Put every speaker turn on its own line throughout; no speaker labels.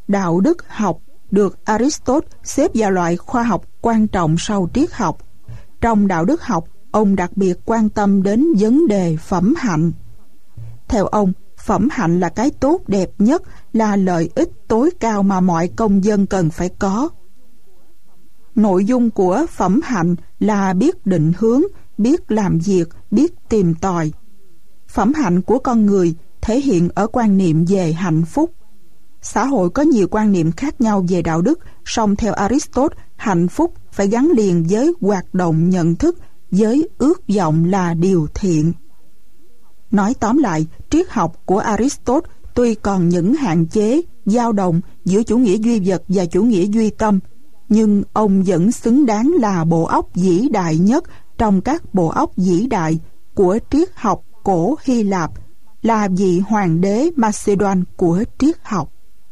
đạo đức học được Aristotle xếp vào loại khoa học quan trọng sau triết học. Trong đạo đức học, ông đặc biệt quan tâm đến vấn đề phẩm hạnh. Theo ông, phẩm hạnh là cái tốt đẹp nhất, là lợi ích tối cao mà mọi công dân cần phải có. Nội dung của phẩm hạnh là biết định hướng, biết làm việc, biết tìm tòi. Phẩm hạnh của con người thể hiện ở quan niệm về hạnh phúc. Xã hội có nhiều quan niệm khác nhau về đạo đức, song theo Aristotle, hạnh phúc phải gắn liền với hoạt động nhận thức, với ước vọng là điều thiện. Nói tóm lại, triết học của Aristotle tuy còn những hạn chế, dao động giữa chủ nghĩa duy vật và chủ nghĩa duy tâm, nhưng ông vẫn xứng đáng là bộ óc vĩ đại nhất trong các bộ óc vĩ đại của triết học cổ Hy Lạp, là vị hoàng đế Macedon của triết học.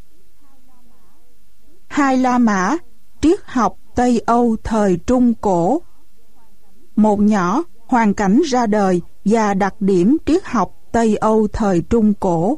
Hai La Mã, triết học Tây Âu thời Trung Cổ. Một nhỏ, hoàn cảnh ra đời và đặc điểm triết học Tây Âu thời Trung Cổ.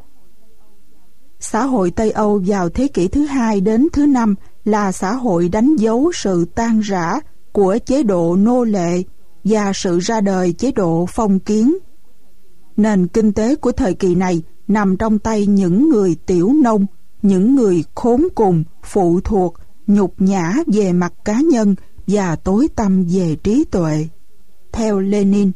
Xã hội Tây Âu vào thế kỷ thứ 2 đến thứ 5 là xã hội đánh dấu sự tan rã của chế độ nô lệ và sự ra đời chế độ phong kiến. Nền kinh tế của thời kỳ này nằm trong tay những người tiểu nông, những người khốn cùng, phụ thuộc, nhục nhã về mặt cá nhân và tối tăm về trí tuệ. Theo Lenin,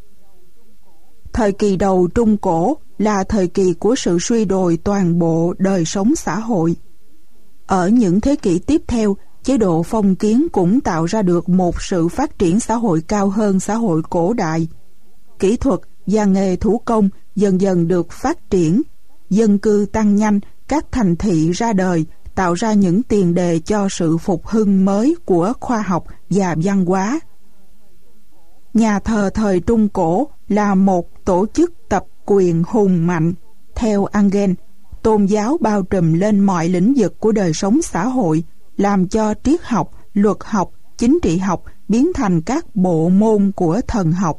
thời kỳ đầu Trung Cổ là thời kỳ của sự suy đồi toàn bộ đời sống xã hội. Ở những thế kỷ tiếp theo, chế độ phong kiến cũng tạo ra được một sự phát triển xã hội cao hơn xã hội cổ đại. Kỹ thuật và nghề thủ công dần dần được phát triển, dân cư tăng nhanh, các thành thị ra đời, tạo ra những tiền đề cho sự phục hưng mới của khoa học và văn hóa. Nhà thờ thời Trung Cổ là một tổ chức tập quyền hùng mạnh. Theo Engel, tôn giáo bao trùm lên mọi lĩnh vực của đời sống xã hội, làm cho triết học, luật học, chính trị học biến thành các bộ môn của thần học.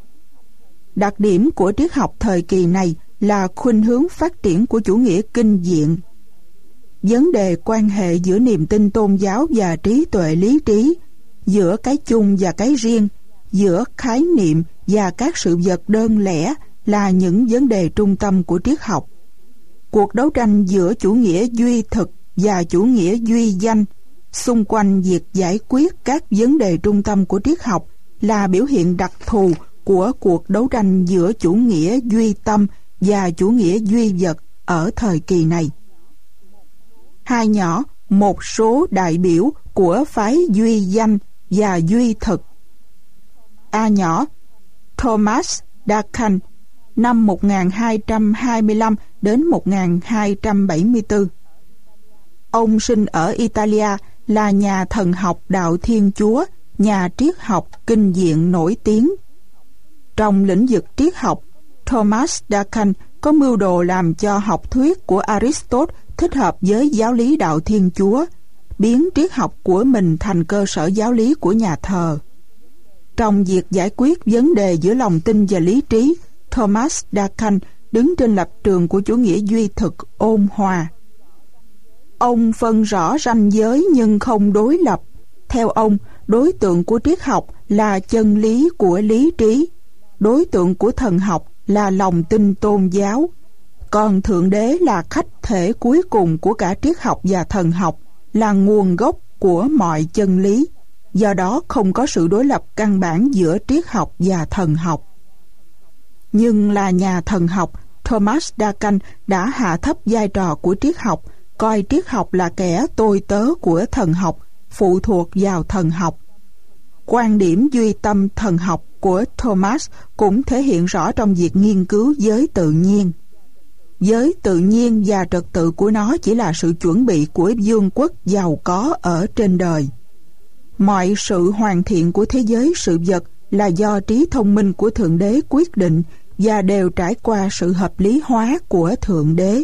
Đặc điểm của triết học thời kỳ này là khuynh hướng phát triển của chủ nghĩa kinh diện. Vấn đề quan hệ giữa niềm tin tôn giáo và trí tuệ lý trí, giữa cái chung và cái riêng, giữa khái niệm và các sự vật đơn lẻ là những vấn đề trung tâm của triết học. Cuộc đấu tranh giữa chủ nghĩa duy thực và chủ nghĩa duy danh xung quanh việc giải quyết các vấn đề trung tâm của triết học là biểu hiện đặc thù của cuộc đấu tranh giữa chủ nghĩa duy tâm và chủ nghĩa duy vật ở thời kỳ này. Hai nhỏ, một số đại biểu của phái duy danh và duy thực. A nhỏ, Thomas Dakan, năm 1225 đến 1274. Ông sinh ở Italia, là nhà thần học đạo Thiên Chúa, nhà triết học kinh diện nổi tiếng. Trong lĩnh vực triết học, Thomas Dakan có mưu đồ làm cho học thuyết của Aristotle thích hợp với giáo lý đạo Thiên Chúa, biến triết học của mình thành cơ sở giáo lý của nhà thờ. Trong việc giải quyết vấn đề giữa lòng tin và lý trí, Thomas Dakan đứng trên lập trường của chủ nghĩa duy thực ôn hòa. Ông phân rõ ranh giới nhưng không đối lập. Theo ông, đối tượng của triết học là chân lý của lý trí, đối tượng của thần học là lòng tin tôn giáo, còn Thượng Đế là khách thể cuối cùng của cả triết học và thần học, là nguồn gốc của mọi chân lý. Do đó không có sự đối lập căn bản giữa triết học và thần học. Nhưng là nhà thần học, Thomas Dakan đã hạ thấp vai trò của triết học, coi triết học là kẻ tôi tớ của thần học, phụ thuộc vào thần học. Quan điểm duy tâm thần học của Thomas cũng thể hiện rõ trong việc nghiên cứu giới tự nhiên. Giới tự nhiên và trật tự của nó chỉ là sự chuẩn bị của vương quốc giàu có ở trên đời. Mọi sự hoàn thiện của thế giới sự vật là do trí thông minh của Thượng Đế quyết định và đều trải qua sự hợp lý hóa của Thượng Đế.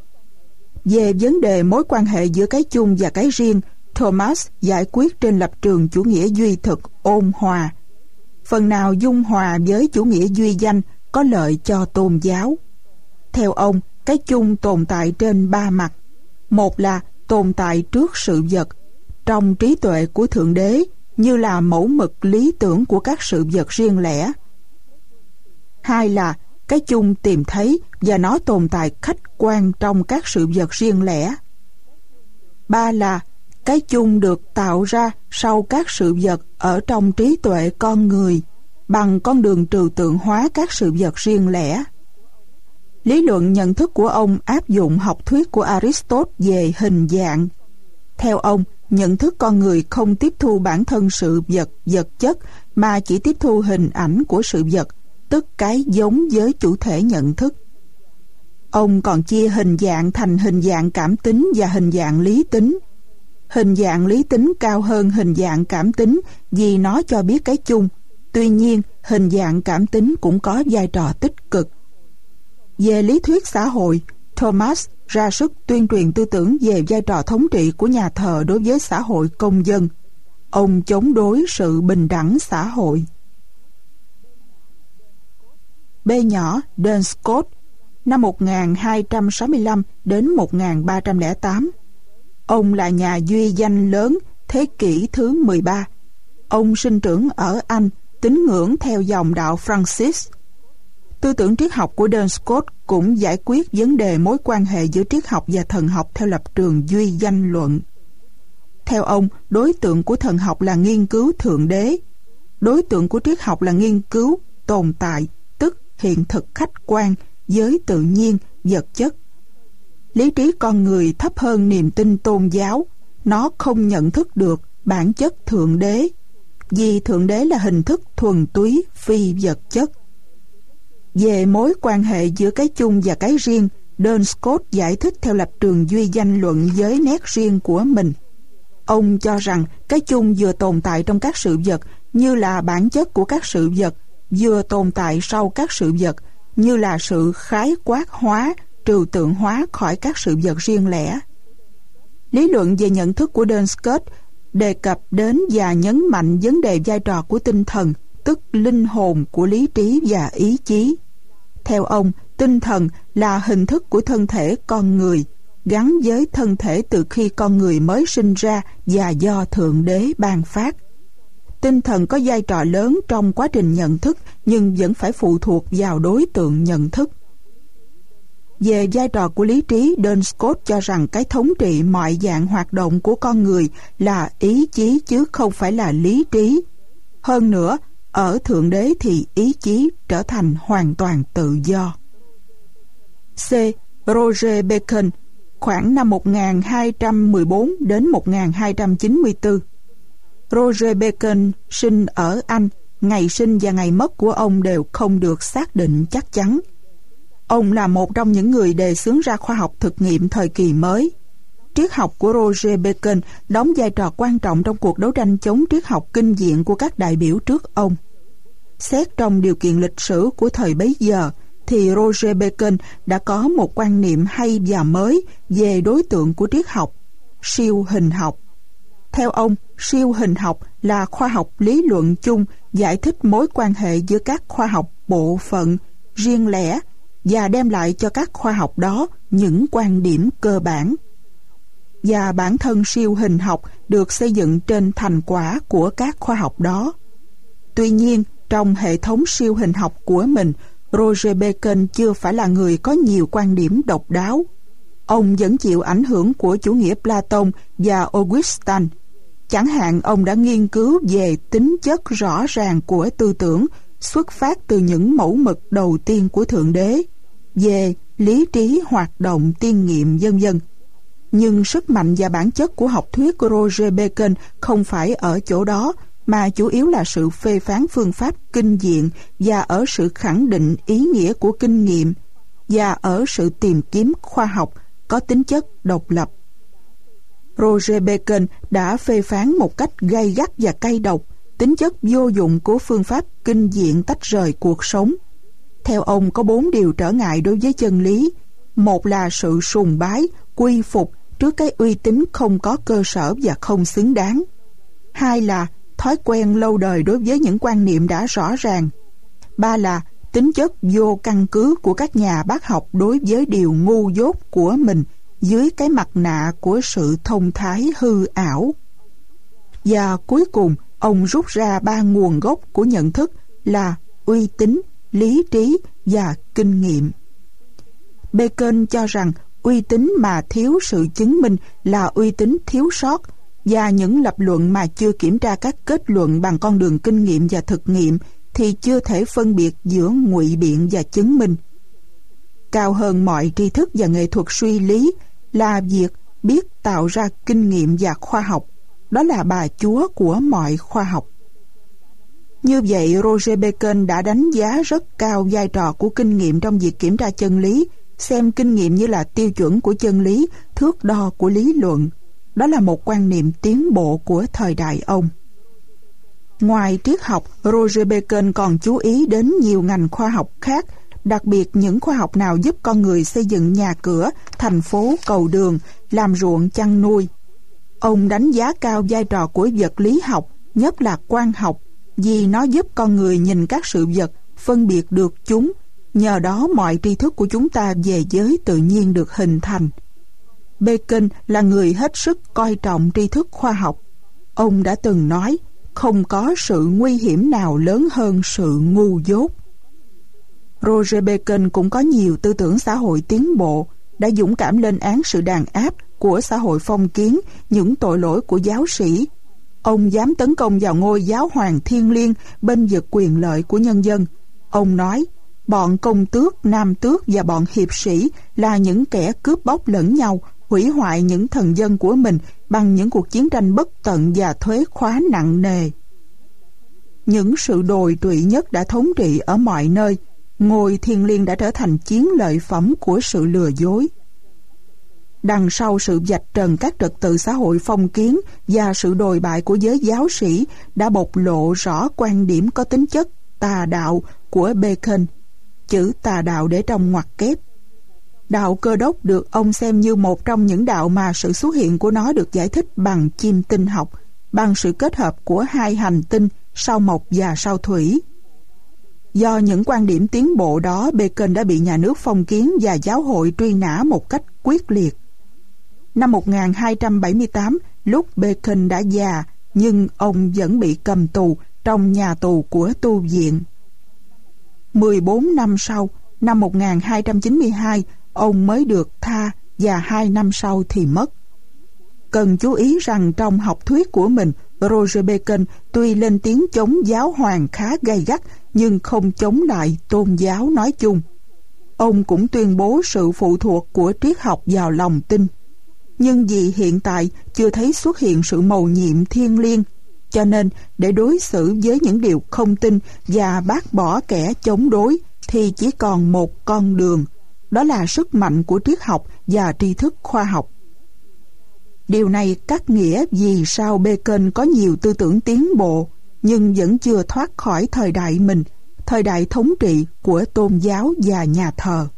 Về vấn đề mối quan hệ giữa cái chung và cái riêng, Thomas giải quyết trên lập trường chủ nghĩa duy thực ôn hòa. Phần nào dung hòa với chủ nghĩa duy danh có lợi cho tôn giáo. Theo ông, cái chung tồn tại trên ba mặt. Một là tồn tại trước sự vật trong trí tuệ của Thượng Đế như là mẫu mực lý tưởng của các sự vật riêng lẻ. 2 là cái chung tìm thấy và nó tồn tại khách quan trong các sự vật riêng lẻ. 3 là cái chung được tạo ra sau các sự vật ở trong trí tuệ con người bằng con đường trừu tượng hóa các sự vật riêng lẻ. Lý luận nhận thức của ông áp dụng học thuyết của Aristotle về hình dạng. Theo ông, nhận thức con người không tiếp thu bản thân sự vật, vật chất, mà chỉ tiếp thu hình ảnh của sự vật, tức cái giống với chủ thể nhận thức. Ông còn chia hình dạng thành hình dạng cảm tính và hình dạng lý tính. Hình dạng lý tính cao hơn hình dạng cảm tính vì nó cho biết cái chung. Tuy nhiên, hình dạng cảm tính cũng có vai trò tích cực. Về lý thuyết xã hội, Thomas ra sức tuyên truyền tư tưởng về vai trò thống trị của nhà thờ đối với xã hội công dân. Ông chống đối sự bình đẳng xã hội. B nhỏ Duns Scotus, năm 1265 đến 1308. Ông là nhà duy danh lớn thế kỷ thứ 13. Ông sinh trưởng ở Anh, tín ngưỡng theo dòng đạo Francis. Tư tưởng triết học của Duns Scotus cũng giải quyết vấn đề mối quan hệ giữa triết học và thần học theo lập trường duy danh luận. Theo ông, đối tượng của thần học là nghiên cứu Thượng Đế. Đối tượng của triết học là nghiên cứu tồn tại, tức hiện thực khách quan, giới tự nhiên, vật chất. Lý trí con người thấp hơn niềm tin tôn giáo. Nó không nhận thức được bản chất Thượng Đế, vì Thượng Đế là hình thức thuần túy phi vật chất. Về mối quan hệ giữa cái chung và cái riêng, Duns Scotus giải thích theo lập trường duy danh luận với nét riêng của mình. Ông cho rằng cái chung vừa tồn tại trong các sự vật như là bản chất của các sự vật, vừa tồn tại sau các sự vật như là sự khái quát hóa, trừu tượng hóa khỏi các sự vật riêng lẻ. Lý luận về nhận thức của Duns Scotus đề cập đến và nhấn mạnh vấn đề vai trò của tinh thần, tức linh hồn của lý trí và ý chí. Theo ông, tinh thần là hình thức của thân thể con người, gắn với thân thể từ khi con người mới sinh ra và do Thượng Đế ban phát. Tinh thần có vai trò lớn trong quá trình nhận thức, nhưng vẫn phải phụ thuộc vào đối tượng nhận thức. Về vai trò của lý trí, Duns Scotus cho rằng cái thống trị mọi dạng hoạt động của con người là ý chí chứ không phải là lý trí. Hơn nữa, ở Thượng Đế thì ý chí trở thành hoàn toàn tự do. C. Roger Bacon, khoảng năm 1214 đến 1294. Roger Bacon sinh ở Anh, ngày sinh và ngày mất của ông đều không được xác định chắc chắn. Ông là một trong những người đề xướng ra khoa học thực nghiệm thời kỳ mới. Triết học của Roger Bacon đóng vai trò quan trọng trong cuộc đấu tranh chống triết học kinh diện của các đại biểu trước ông. Xét trong điều kiện lịch sử của thời bấy giờ, thì Roger Bacon đã có một quan niệm hay và mới về đối tượng của triết học, siêu hình học. Theo ông, siêu hình học là khoa học lý luận chung giải thích mối quan hệ giữa các khoa học bộ phận, riêng lẻ và đem lại cho các khoa học đó những quan điểm cơ bản. Và bản thân siêu hình học được xây dựng trên thành quả của các khoa học đó. Tuy nhiên, trong hệ thống siêu hình học của mình, Roger Bacon chưa phải là người có nhiều quan điểm độc đáo. Ông vẫn chịu ảnh hưởng của chủ nghĩa Platon và Augustine. Chẳng hạn, ông đã nghiên cứu về tính chất rõ ràng của tư tưởng xuất phát từ những mẫu mực đầu tiên của Thượng Đế, về lý trí hoạt động tiên nghiệm vân vân. Nhưng sức mạnh và bản chất của học thuyết của Roger Bacon không phải ở chỗ đó, mà chủ yếu là sự phê phán phương pháp kinh diện và ở sự khẳng định ý nghĩa của kinh nghiệm và ở sự tìm kiếm khoa học có tính chất độc lập. Roger Bacon đã phê phán một cách gay gắt và cay độc tính chất vô dụng của phương pháp kinh diện tách rời cuộc sống. Theo ông, có 4 điều trở ngại đối với chân lý. Một là sự sùng bái, quy phục trước cái uy tín không có cơ sở và không xứng đáng. 2 là thói quen lâu đời đối với những quan niệm đã rõ ràng. 3 là tính chất vô căn cứ của các nhà bác học đối với điều ngu dốt của mình dưới cái mặt nạ của sự thông thái hư ảo. Và cuối cùng, ông rút ra 3 nguồn gốc của nhận thức là uy tín, lý trí và kinh nghiệm. Bacon cho rằng uy tín mà thiếu sự chứng minh là uy tín thiếu sót, và những lập luận mà chưa kiểm tra các kết luận bằng con đường kinh nghiệm và thực nghiệm thì chưa thể phân biệt giữa ngụy biện và chứng minh. Cao hơn mọi tri thức và nghệ thuật suy lý là việc biết tạo ra kinh nghiệm và khoa học. Đó là bà chúa của mọi khoa học. Như vậy, Roger Bacon đã đánh giá rất cao vai trò của kinh nghiệm trong việc kiểm tra chân lý, xem kinh nghiệm như là tiêu chuẩn của chân lý, thước đo của lý luận. Đó là một quan niệm tiến bộ của thời đại ông. Ngoài triết học, Roger Bacon còn chú ý đến nhiều ngành khoa học khác, đặc biệt những khoa học nào giúp con người xây dựng nhà cửa, thành phố, cầu đường, làm ruộng chăn nuôi. Ông đánh giá cao vai trò của vật lý học, nhất là quang học, vì nó giúp con người nhìn các sự vật, phân biệt được chúng. Nhờ đó mọi tri thức của chúng ta về giới tự nhiên được hình thành. Bacon là người hết sức coi trọng tri thức khoa học. Ông đã từng nói, không có sự nguy hiểm nào lớn hơn sự ngu dốt. Roger Bacon cũng có nhiều tư tưởng xã hội tiến bộ, đã dũng cảm lên án sự đàn áp của xã hội phong kiến, những tội lỗi của giáo sĩ. Ông dám tấn công vào ngôi giáo hoàng thiêng liêng, bênh vực quyền lợi của nhân dân. Ông nói, bọn công tước, nam tước và bọn hiệp sĩ là những kẻ cướp bóc lẫn nhau, hủy hoại những thần dân của mình bằng những cuộc chiến tranh bất tận và thuế khóa nặng nề. Những sự đồi trụy nhất đã thống trị ở mọi nơi. Ngôi thiêng liêng đã trở thành chiến lợi phẩm của sự lừa dối. Đằng sau sự vạch trần các trật tự xã hội phong kiến và sự đồi bại của giới giáo sĩ đã bộc lộ rõ quan điểm có tính chất tà đạo của Bacon. Chữ tà đạo để trong ngoặc kép. Đạo Cơ Đốc được ông xem như một trong những đạo mà sự xuất hiện của nó được giải thích bằng chiêm tinh học, bằng sự kết hợp của hai hành tinh sao mộc và sao thủy. Do những quan điểm tiến bộ đó, Bacon đã bị nhà nước phong kiến và giáo hội truy nã một cách quyết liệt. Năm 1278, lúc Bacon đã già, nhưng ông vẫn bị cầm tù trong nhà tù của tu viện. 14 năm sau, năm 1292, ông mới được tha và 2 năm sau thì mất. Cần chú ý rằng trong học thuyết của mình, Roger Bacon tuy lên tiếng chống giáo hoàng khá gay gắt nhưng không chống lại tôn giáo nói chung. Ông cũng tuyên bố sự phụ thuộc của triết học vào lòng tin. Nhưng vì hiện tại chưa thấy xuất hiện sự mầu nhiệm thiêng liêng, cho nên để đối xử với những điều không tin và bác bỏ kẻ chống đối thì chỉ còn một con đường, đó là sức mạnh của triết học và tri thức khoa học. Điều này cắt nghĩa vì sao Bacon có nhiều tư tưởng tiến bộ nhưng vẫn chưa thoát khỏi thời đại mình, thời đại thống trị của tôn giáo và nhà thờ.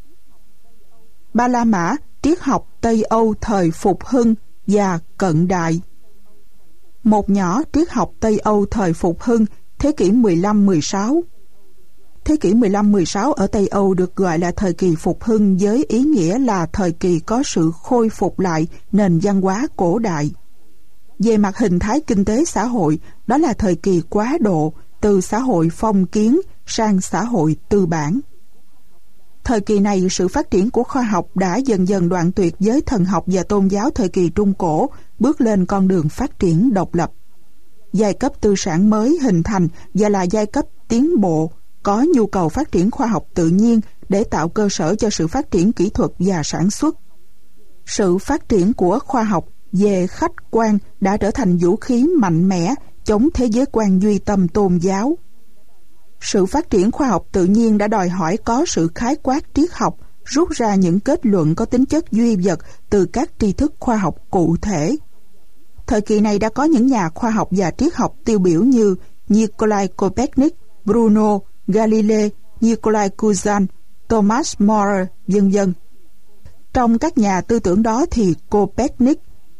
Ba La Mã, triết học Tây Âu thời Phục Hưng và cận đại. Một nhỏ triết học Tây Âu thời Phục Hưng, thế kỷ 15-16. Thế kỷ 15-16 ở Tây Âu được gọi là thời kỳ Phục Hưng với ý nghĩa là thời kỳ có sự khôi phục lại nền văn hóa cổ đại. Về mặt hình thái kinh tế xã hội, đó là thời kỳ quá độ, từ xã hội phong kiến sang xã hội tư bản. Thời kỳ này, sự phát triển của khoa học đã dần dần đoạn tuyệt với thần học và tôn giáo thời kỳ Trung Cổ, bước lên con đường phát triển độc lập. Giai cấp tư sản mới hình thành và là giai cấp tiến bộ, có nhu cầu phát triển khoa học tự nhiên để tạo cơ sở cho sự phát triển kỹ thuật và sản xuất. Sự phát triển của khoa học về khách quan đã trở thành vũ khí mạnh mẽ chống thế giới quan duy tâm tôn giáo. Sự phát triển khoa học tự nhiên đã đòi hỏi có sự khái quát triết học, rút ra những kết luận có tính chất duy vật từ các tri thức khoa học cụ thể. Thời kỳ này đã có những nhà khoa học và triết học tiêu biểu như Nikolai Copernic, Bruno Galilei, Nikolai Kuzan, Thomas More, v.v. Trong các nhà tư tưởng đó thì Copernic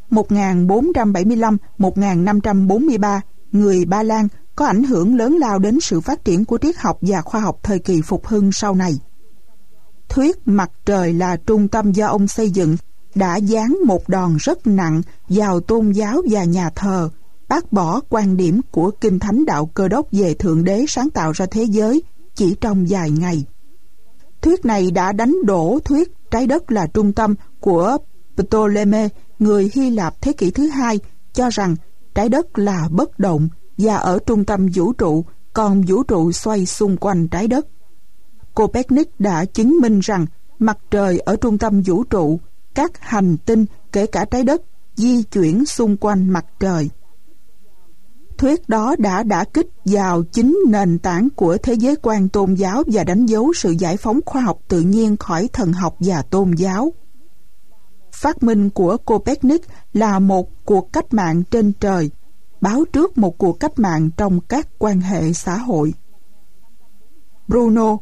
1475-1543, người Ba Lan, có ảnh hưởng lớn lao đến sự phát triển của triết học và khoa học thời kỳ Phục Hưng sau này. Thuyết mặt trời là trung tâm do ông xây dựng đã giáng một đòn rất nặng vào tôn giáo và nhà thờ, bác bỏ quan điểm của Kinh Thánh đạo Cơ Đốc về Thượng Đế sáng tạo ra thế giới chỉ trong vài ngày. Thuyết này đã đánh đổ thuyết trái đất là trung tâm của Ptolemy, người Hy Lạp thế kỷ thứ hai, cho rằng trái đất là bất động và ở trung tâm vũ trụ, còn vũ trụ xoay xung quanh trái đất. Copernic đã chứng minh rằng mặt trời ở trung tâm vũ trụ, các hành tinh kể cả trái đất di chuyển xung quanh mặt trời. Thuyết đó đã đả kích vào chính nền tảng của thế giới quan tôn giáo và đánh dấu sự giải phóng khoa học tự nhiên khỏi thần học và tôn giáo. Phát minh của Copernic là một cuộc cách mạng trên trời, báo trước một cuộc cách mạng trong các quan hệ xã hội. Bruno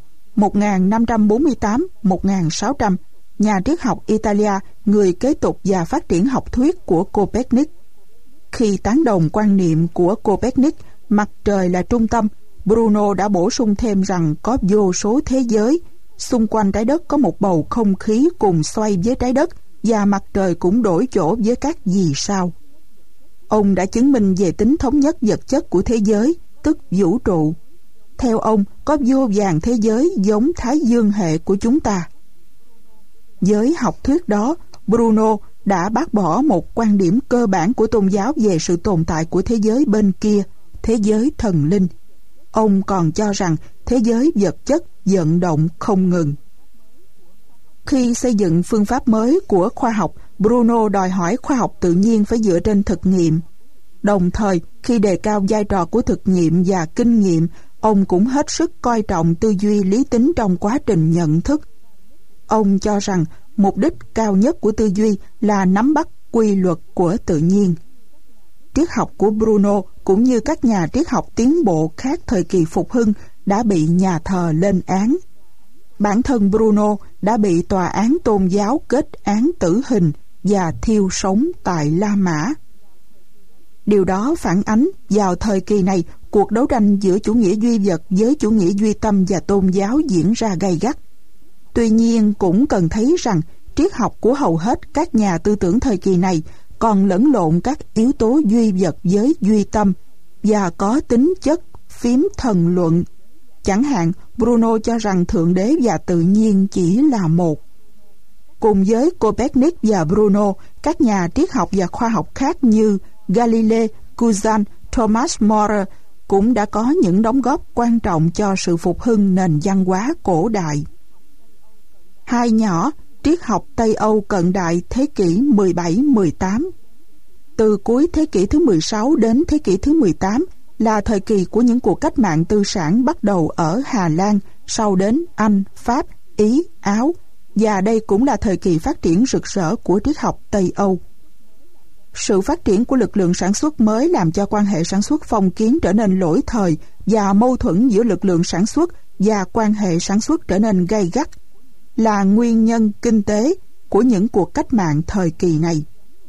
1548-1600, nhà triết học Italia, người kế tục và phát triển học thuyết của Copernic. Khi tán đồng quan niệm của Copernic, mặt trời là trung tâm, Bruno đã bổ sung thêm rằng có vô số thế giới, xung quanh trái đất có một bầu không khí cùng xoay với trái đất, và mặt trời cũng đổi chỗ với các vì sao. Ông đã chứng minh về tính thống nhất vật chất của thế giới, tức vũ trụ. Theo ông, có vô vàn thế giới giống Thái Dương hệ của chúng ta. Với học thuyết đó, Bruno đã bác bỏ một quan điểm cơ bản của tôn giáo về sự tồn tại của thế giới bên kia, thế giới thần linh. Ông còn cho rằng thế giới vật chất vận động không ngừng. Khi xây dựng phương pháp mới của khoa học, Bruno đòi hỏi khoa học tự nhiên phải dựa trên thực nghiệm. Đồng thời, khi đề cao vai trò của thực nghiệm và kinh nghiệm, ông cũng hết sức coi trọng tư duy lý tính trong quá trình nhận thức. Ông cho rằng mục đích cao nhất của tư duy là nắm bắt quy luật của tự nhiên. Triết học của Bruno cũng như các nhà triết học tiến bộ khác thời kỳ phục hưng đã bị nhà thờ lên án. Bản thân Bruno đã bị tòa án tôn giáo kết án tử hình và thiêu sống tại La Mã. Điều đó phản ánh vào thời kỳ này cuộc đấu tranh giữa chủ nghĩa duy vật với chủ nghĩa duy tâm và tôn giáo diễn ra gay gắt. Tuy nhiên cũng cần thấy rằng triết học của hầu hết các nhà tư tưởng thời kỳ này còn lẫn lộn các yếu tố duy vật với duy tâm và có tính chất phím thần luận. Chẳng hạn, Bruno cho rằng Thượng Đế và tự nhiên chỉ là một. Cùng với Copernic và Bruno, các nhà triết học và khoa học khác như Galilei, Cousin, Thomas More cũng đã có những đóng góp quan trọng cho sự phục hưng nền văn hóa cổ đại. Hai nhỏ, triết học Tây Âu cận đại thế kỷ 17-18. Từ cuối thế kỷ thứ 16 đến thế kỷ thứ 18 là thời kỳ của những cuộc cách mạng tư sản bắt đầu ở Hà Lan, sau đến Anh, Pháp, Ý, Áo, và đây cũng là thời kỳ phát triển rực rỡ của triết học Tây Âu. Sự phát triển của lực lượng sản xuất mới làm cho quan hệ sản xuất phong kiến trở nên lỗi thời và mâu thuẫn giữa lực lượng sản xuất và quan hệ sản xuất trở nên gay gắt, là nguyên nhân kinh tế của những cuộc cách mạng thời kỳ này.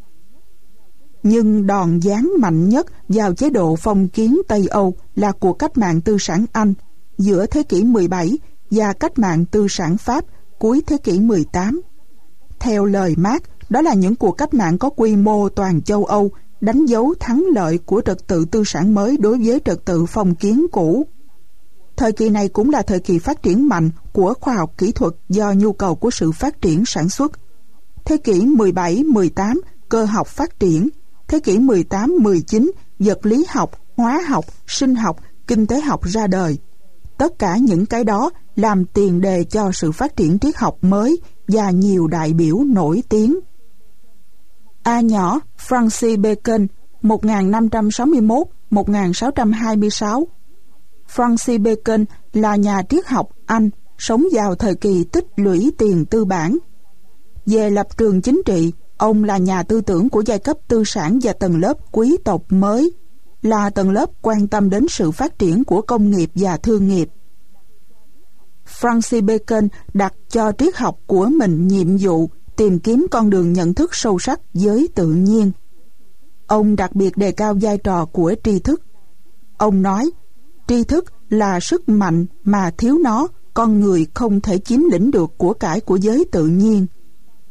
Nhưng đòn giáng mạnh nhất vào chế độ phong kiến Tây Âu là cuộc cách mạng tư sản Anh giữa thế kỷ 17 và cách mạng tư sản Pháp cuối thế kỷ 18. Theo lời Marx, đó là những cuộc cách mạng có quy mô toàn châu Âu, đánh dấu thắng lợi của trật tự tư sản mới đối với trật tự phong kiến cũ. Thời kỳ này cũng là thời kỳ phát triển mạnh của khoa học kỹ thuật do nhu cầu của sự phát triển sản xuất. Thế kỷ 17-18, cơ học phát triển. Thế kỷ 18-19, vật lý học, hóa học, sinh học, kinh tế học ra đời. Tất cả những cái đó làm tiền đề cho sự phát triển triết học mới và nhiều đại biểu nổi tiếng. A nhỏ Francis Bacon 1561-1626. Francis Bacon là nhà triết học Anh, sống vào thời kỳ tích lũy tiền tư bản. Về lập trường chính trị, ông là nhà tư tưởng của giai cấp tư sản và tầng lớp quý tộc mới, là tầng lớp quan tâm đến sự phát triển của công nghiệp và thương nghiệp. Francis Bacon đặt cho triết học của mình nhiệm vụ tìm kiếm con đường nhận thức sâu sắc với tự nhiên. Ông đặc biệt đề cao vai trò của tri thức. Ông nói, tri thức là sức mạnh mà thiếu nó, con người không thể chiếm lĩnh được của cải của giới tự nhiên.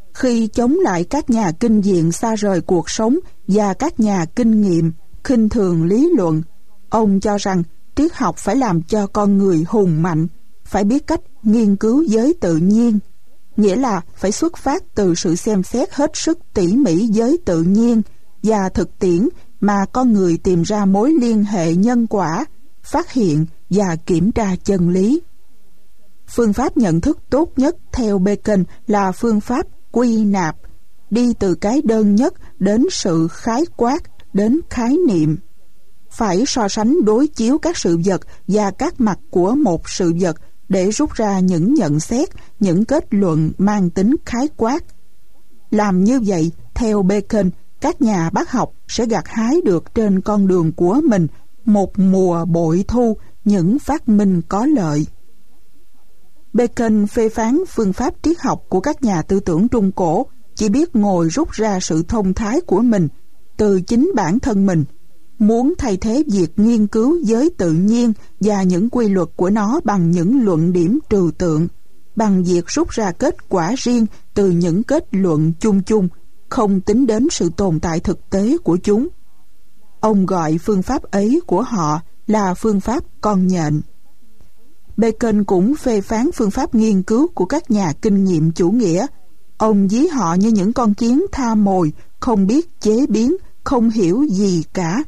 Khi chống lại các nhà kinh diện xa rời cuộc sống và các nhà kinh nghiệm, khinh thường lý luận, ông cho rằng triết học phải làm cho con người hùng mạnh, phải biết cách nghiên cứu giới tự nhiên, nghĩa là phải xuất phát từ sự xem xét hết sức tỉ mỉ giới tự nhiên và thực tiễn mà con người tìm ra mối liên hệ nhân quả, phát hiện và kiểm tra chân lý. Phương pháp nhận thức tốt nhất theo Bacon là phương pháp quy nạp, đi từ cái đơn nhất đến sự khái quát, đến khái niệm. Phải so sánh đối chiếu các sự vật và các mặt của một sự vật để rút ra những nhận xét, những kết luận mang tính khái quát. Làm như vậy, theo Bacon, các nhà bác học sẽ gặt hái được trên con đường của mình một mùa bội thu những phát minh có lợi. Bacon phê phán phương pháp triết học của các nhà tư tưởng Trung Cổ chỉ biết ngồi rút ra sự thông thái của mình từ chính bản thân mình, muốn thay thế việc nghiên cứu giới tự nhiên và những quy luật của nó bằng những luận điểm trừu tượng, bằng việc rút ra kết quả riêng từ những kết luận chung chung, không tính đến sự tồn tại thực tế của chúng. Ông gọi phương pháp ấy của họ là phương pháp con nhện. Bacon cũng phê phán phương pháp nghiên cứu của các nhà kinh nghiệm chủ nghĩa. Ông ví họ như những con kiến tha mồi, không biết chế biến, không hiểu gì cả.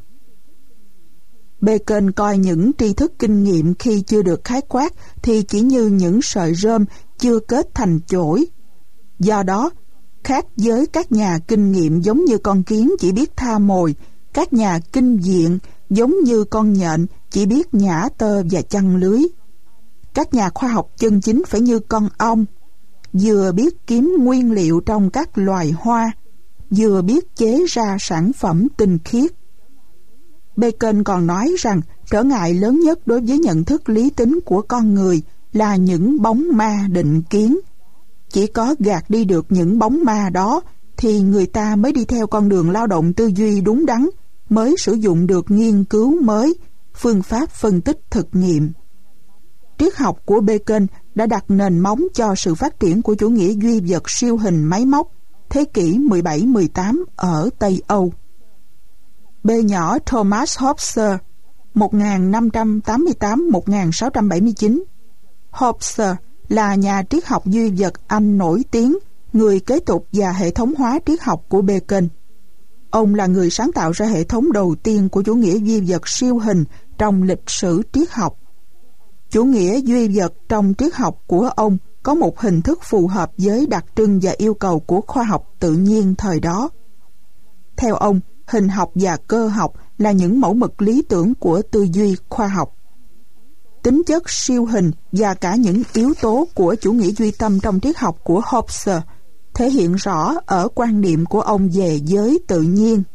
Bacon coi những tri thức kinh nghiệm khi chưa được khái quát thì chỉ như những sợi rơm chưa kết thành chổi. Do đó, khác với các nhà kinh nghiệm giống như con kiến chỉ biết tha mồi, các nhà kinh diện giống như con nhện chỉ biết nhả tơ và chăn lưới. Các nhà khoa học chân chính phải như con ong, vừa biết kiếm nguyên liệu trong các loài hoa, vừa biết chế ra sản phẩm tinh khiết. Bacon còn nói rằng trở ngại lớn nhất đối với nhận thức lý tính của con người là những bóng ma định kiến. Chỉ có gạt đi được những bóng ma đó thì người ta mới đi theo con đường lao động tư duy đúng đắn, mới sử dụng được nghiên cứu mới, phương pháp phân tích thực nghiệm. Triết học của Bacon đã đặt nền móng cho sự phát triển của chủ nghĩa duy vật siêu hình máy móc thế kỷ 17-18 ở Tây Âu. B nhỏ Thomas Hobbes 1588-1679. Hobbes là nhà triết học duy vật Anh nổi tiếng, người kế tục và hệ thống hóa triết học của Bacon. Ông là người sáng tạo ra hệ thống đầu tiên của chủ nghĩa duy vật siêu hình trong lịch sử triết học. Chủ nghĩa duy vật trong triết học của ông có một hình thức phù hợp với đặc trưng và yêu cầu của khoa học tự nhiên thời đó. Theo ông, hình học và cơ học là những mẫu mực lý tưởng của tư duy khoa học. Tính chất siêu hình và cả những yếu tố của chủ nghĩa duy tâm trong triết học của Hobbes thể hiện rõ ở quan niệm của ông về giới tự nhiên.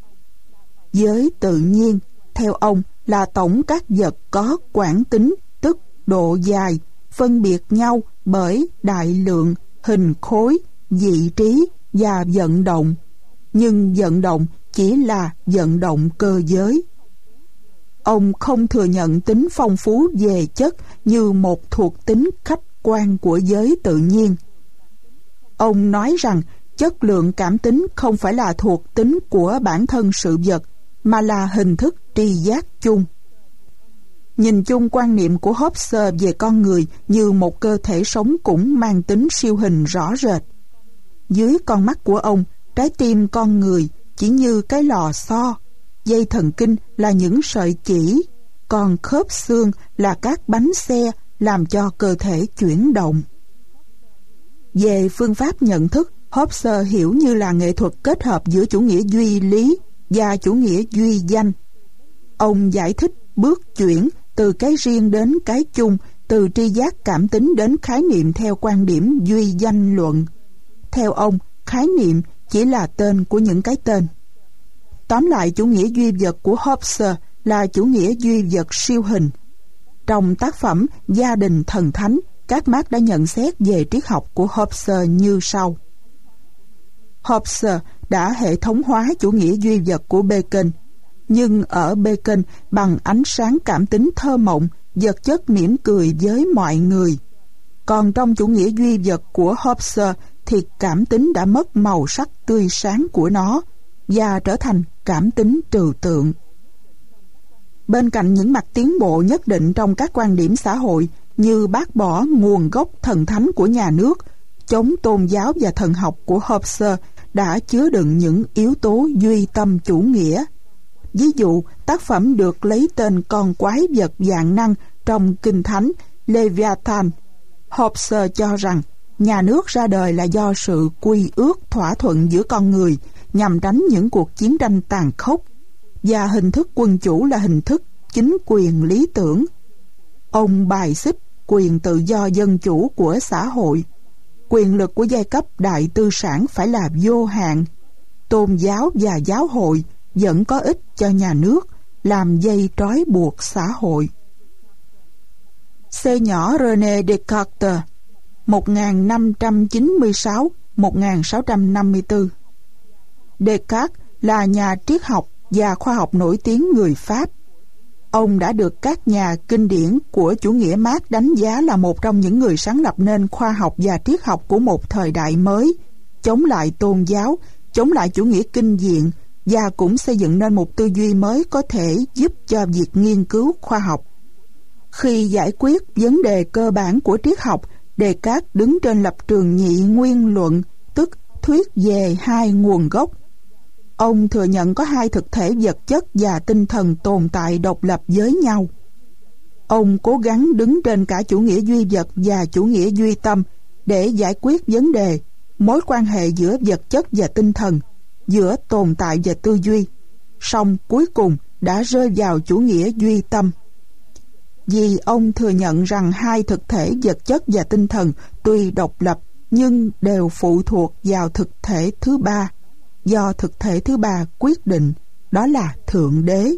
Giới tự nhiên, theo ông, là tổng các vật có quảng tính, tức độ dài, phân biệt nhau bởi đại lượng, hình khối, vị trí và vận động. Nhưng vận động chỉ là vận động cơ giới. Ông không thừa nhận tính phong phú về chất như một thuộc tính khách quan của giới tự nhiên. Ông nói rằng chất lượng cảm tính không phải là thuộc tính của bản thân sự vật, mà là hình thức tri giác chung. Nhìn chung, quan niệm của Hobbes về con người như một cơ thể sống cũng mang tính siêu hình rõ rệt. Dưới con mắt của ông, trái tim con người chỉ như cái lò xo, dây thần kinh là những sợi chỉ, còn khớp xương là các bánh xe làm cho cơ thể chuyển động. Về phương pháp nhận thức, Hobbes hiểu như là nghệ thuật kết hợp giữa chủ nghĩa duy lý và chủ nghĩa duy danh. Ông giải thích bước chuyển từ cái riêng đến cái chung, từ tri giác cảm tính đến khái niệm theo quan điểm duy danh luận. Theo ông, khái niệm chỉ là tên của những cái tên. Tóm lại, chủ nghĩa duy vật của Hobbes là chủ nghĩa duy vật siêu hình. Trong tác phẩm Gia đình thần thánh, các Marx đã nhận xét về triết học của Hobbes như sau. Hobbes đã hệ thống hóa chủ nghĩa duy vật của Bacon, nhưng ở Bacon bằng ánh sáng cảm tính thơ mộng, vật chất mỉm cười với mọi người. Còn trong chủ nghĩa duy vật của Hobbes thì cảm tính đã mất màu sắc tươi sáng của nó và trở thành cảm tính trừu tượng. Bên cạnh những mặt tiến bộ nhất định trong các quan điểm xã hội như bác bỏ nguồn gốc thần thánh của nhà nước, chống tôn giáo và thần học của Hobbes đã chứa đựng những yếu tố duy tâm chủ nghĩa. Ví dụ, tác phẩm được lấy tên con quái vật vạn năng trong Kinh Thánh Leviathan. Hobbes cho rằng nhà nước ra đời là do sự quy ước thỏa thuận giữa con người nhằm tránh những cuộc chiến tranh tàn khốc, và hình thức quân chủ là hình thức chính quyền lý tưởng. Ông bài xích quyền tự do dân chủ của xã hội. Quyền lực của giai cấp đại tư sản phải là vô hạn. Tôn giáo và giáo hội vẫn có ích cho nhà nước, làm dây trói buộc xã hội. C nhỏ René Descartes 1596-1654. Descartes là nhà triết học và khoa học nổi tiếng người Pháp. Ông đã được các nhà kinh điển của chủ nghĩa Mác đánh giá là một trong những người sáng lập nên khoa học và triết học của một thời đại mới, chống lại tôn giáo, chống lại chủ nghĩa kinh diện, và cũng xây dựng nên một tư duy mới có thể giúp cho việc nghiên cứu khoa học. Khi giải quyết vấn đề cơ bản của triết học, Descartes đứng trên lập trường nhị nguyên luận, tức thuyết về hai nguồn gốc. Ông thừa nhận có hai thực thể vật chất và tinh thần tồn tại độc lập với nhau. Ông cố gắng đứng trên cả chủ nghĩa duy vật và chủ nghĩa duy tâm để giải quyết vấn đề mối quan hệ giữa vật chất và tinh thần, giữa tồn tại và tư duy, song cuối cùng đã rơi vào chủ nghĩa duy tâm. Vì ông thừa nhận rằng hai thực thể vật chất và tinh thần tuy độc lập nhưng đều phụ thuộc vào thực thể thứ ba, do thực thể thứ ba quyết định, đó là Thượng Đế.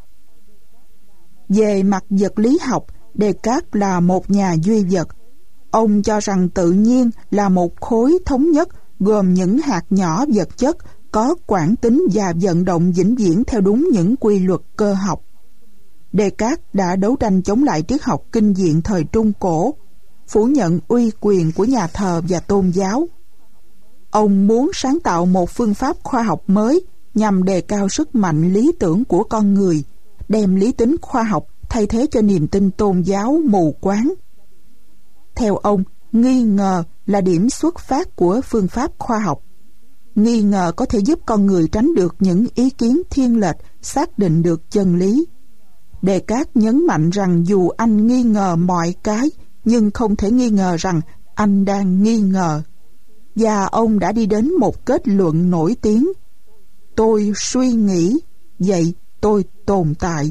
Về mặt vật lý học, Descartes là một nhà duy vật. Ông cho rằng tự nhiên là một khối thống nhất gồm những hạt nhỏ vật chất có quảng tính và vận động vĩnh viễn theo đúng những quy luật cơ học. Descartes đã đấu tranh chống lại triết học kinh diện thời Trung Cổ, phủ nhận uy quyền của nhà thờ và tôn giáo. Ông muốn sáng tạo một phương pháp khoa học mới nhằm đề cao sức mạnh lý tưởng của con người, đem lý tính khoa học thay thế cho niềm tin tôn giáo mù quáng. Theo ông, nghi ngờ là điểm xuất phát của phương pháp khoa học. Nghi ngờ có thể giúp con người tránh được những ý kiến thiên lệch, xác định được chân lý. Descartes nhấn mạnh rằng dù anh nghi ngờ mọi cái, nhưng không thể nghi ngờ rằng anh đang nghi ngờ. Và ông đã đi đến một kết luận nổi tiếng: tôi suy nghĩ, vậy tôi tồn tại.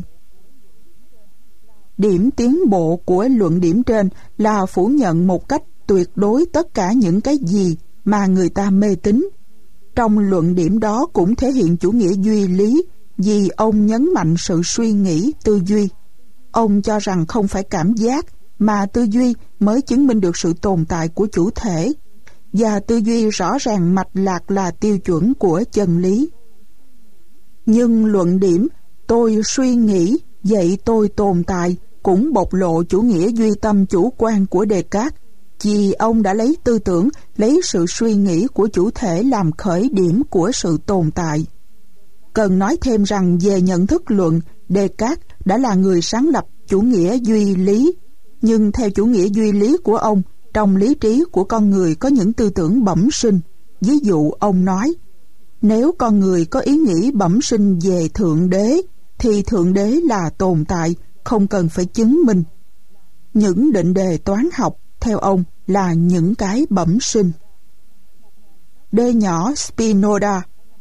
Điểm tiến bộ của luận điểm trên là phủ nhận một cách tuyệt đối tất cả những cái gì mà người ta mê tín. Trong luận điểm đó cũng thể hiện chủ nghĩa duy lý, vì ông nhấn mạnh sự suy nghĩ, tư duy. Ông cho rằng không phải cảm giác, mà tư duy mới chứng minh được sự tồn tại của chủ thể, và tư duy rõ ràng mạch lạc là tiêu chuẩn của chân lý. Nhưng luận điểm tôi suy nghĩ, vậy tôi tồn tại cũng bộc lộ chủ nghĩa duy tâm chủ quan của Descartes, vì ông đã lấy tư tưởng, lấy sự suy nghĩ của chủ thể làm khởi điểm của sự tồn tại. Cần nói thêm rằng về nhận thức luận, Descartes đã là người sáng lập chủ nghĩa duy lý, nhưng theo chủ nghĩa duy lý của ông, trong lý trí của con người có những tư tưởng bẩm sinh. Ví dụ ông nói, nếu con người có ý nghĩ bẩm sinh về Thượng Đế, thì Thượng Đế là tồn tại, không cần phải chứng minh. Những định đề toán học, theo ông, là những cái bẩm sinh. D nhỏ Spinoza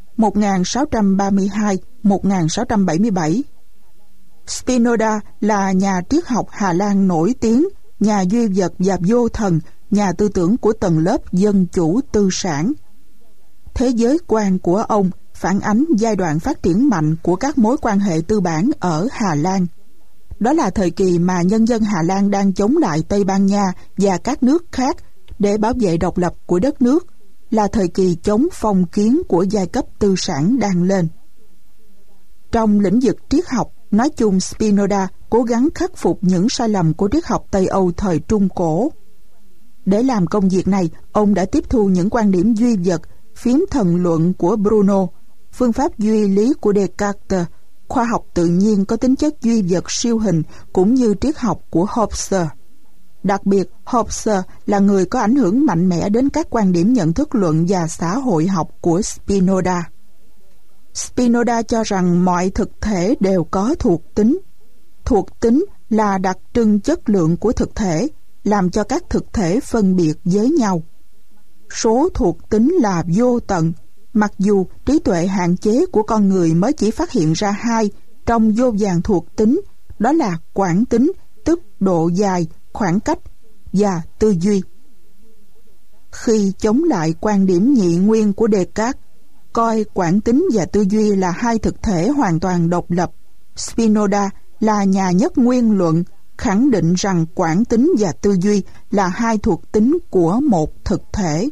1632-1677. Spinoza là nhà triết học Hà Lan nổi tiếng, nhà duy vật và vô thần, nhà tư tưởng của tầng lớp dân chủ tư sản. Thế giới quan của ông phản ánh giai đoạn phát triển mạnh của các mối quan hệ tư bản ở Hà Lan. Đó là thời kỳ mà nhân dân Hà Lan đang chống lại Tây Ban Nha và các nước khác để bảo vệ độc lập của đất nước, là thời kỳ chống phong kiến của giai cấp tư sản đang lên. Trong lĩnh vực triết học, nói chung Spinoza cố gắng khắc phục những sai lầm của triết học Tây Âu thời Trung Cổ. Để làm công việc này, ông đã tiếp thu những quan điểm duy vật, phiến thần luận của Bruno, phương pháp duy lý của Descartes, khoa học tự nhiên có tính chất duy vật siêu hình, cũng như triết học của Hobbes. Đặc biệt, Hobbes là người có ảnh hưởng mạnh mẽ đến các quan điểm nhận thức luận và xã hội học của Spinoza. Spinoza cho rằng mọi thực thể đều có thuộc tính. Thuộc tính là đặc trưng chất lượng của thực thể, làm cho các thực thể phân biệt với nhau. Số thuộc tính là vô tận, mặc dù trí tuệ hạn chế của con người mới chỉ phát hiện ra 2 trong vô vàn thuộc tính, đó là quãng tính, tức độ dài, khoảng cách, và tư duy. Khi chống lại quan điểm nhị nguyên của Descartes, coi quãng tính và tư duy là 2 thực thể hoàn toàn độc lập, Spinoza là nhà nhất nguyên luận, khẳng định rằng quãng tính và tư duy là 2 thuộc tính của một thực thể.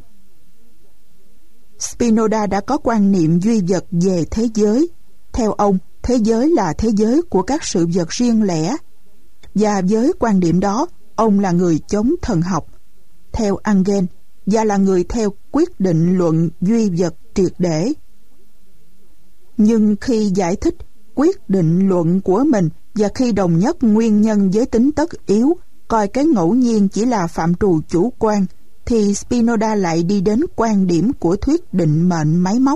Spinoza đã có quan niệm duy vật về thế giới. Theo ông, thế giới là thế giới của các sự vật riêng lẻ. Và với quan điểm đó, ông là người chống thần học, theo Engels, và là người theo quyết định luận duy vật triệt để. Nhưng khi giải thích quyết định luận của mình và khi đồng nhất nguyên nhân với tính tất yếu, coi cái ngẫu nhiên chỉ là phạm trù chủ quan, thì Spinoza lại đi đến quan điểm của thuyết định mệnh máy móc.